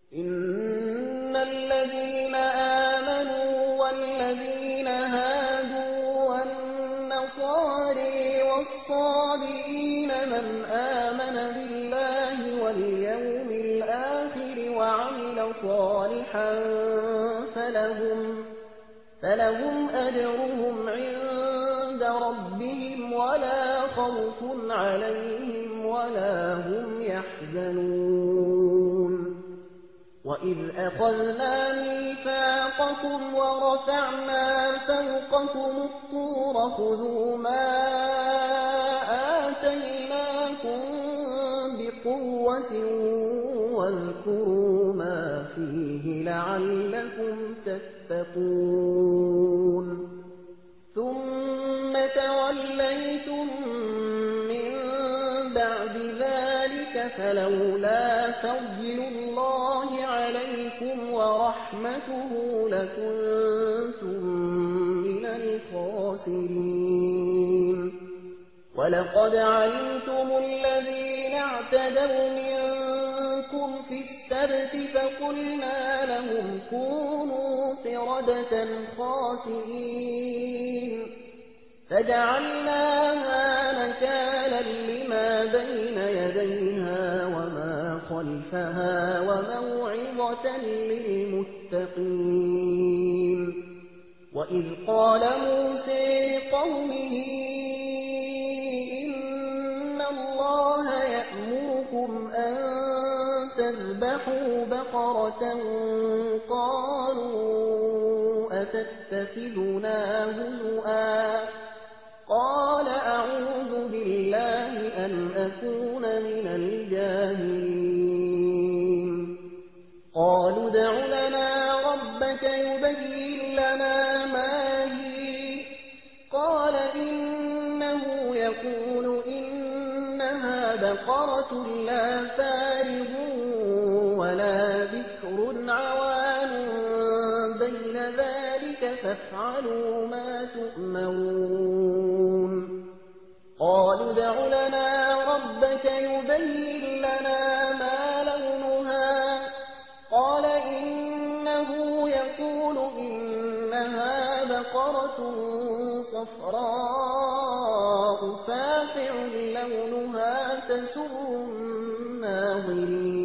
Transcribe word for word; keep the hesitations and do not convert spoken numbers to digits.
إن الذين آمنوا والذين هادوا والنصاري والصابئين من آمن بالله واليوم الآخر وعمل صالحا فلهم, فلهم أجرهم عند ربهم ولا خوف عليهم ولا هم يحزنون وإذ أخذنا ميثاقكم ورفعنا فوقكم الطور خذوا ما آتيناكم بقوة واذكروا ما فيه لعلكم تتقون ثم توليتم من بعد ذلك فلولا فضل الله عليكم ورحمته لكنتم من الخاسرين ولقد علمتم الذين اعتدوا منكم في السبت فقلنا لهم كونوا قردة خاسئين فجعلناها نكالا لما بين يديها وما خلفها وموعظة للمتقين وإذ قال موسى لقومه إن الله يأمركم أن تذبحوا بقرة قالوا أتتخذنا هزؤا قال أعوذ بالله أن أكون من الجاهلين قالوا ادع لنا ربك يبين لنا ما هي قال إنه يقول إنها بقرة لا فارغ ولا بكر عوان بين ذلك فافعلوا ما تؤمرون قالوا ادع لنا ربك يبين لنا ما لونها قال إنه يقول إنها بقرة صفراء فاقع لونها تسر الناظرين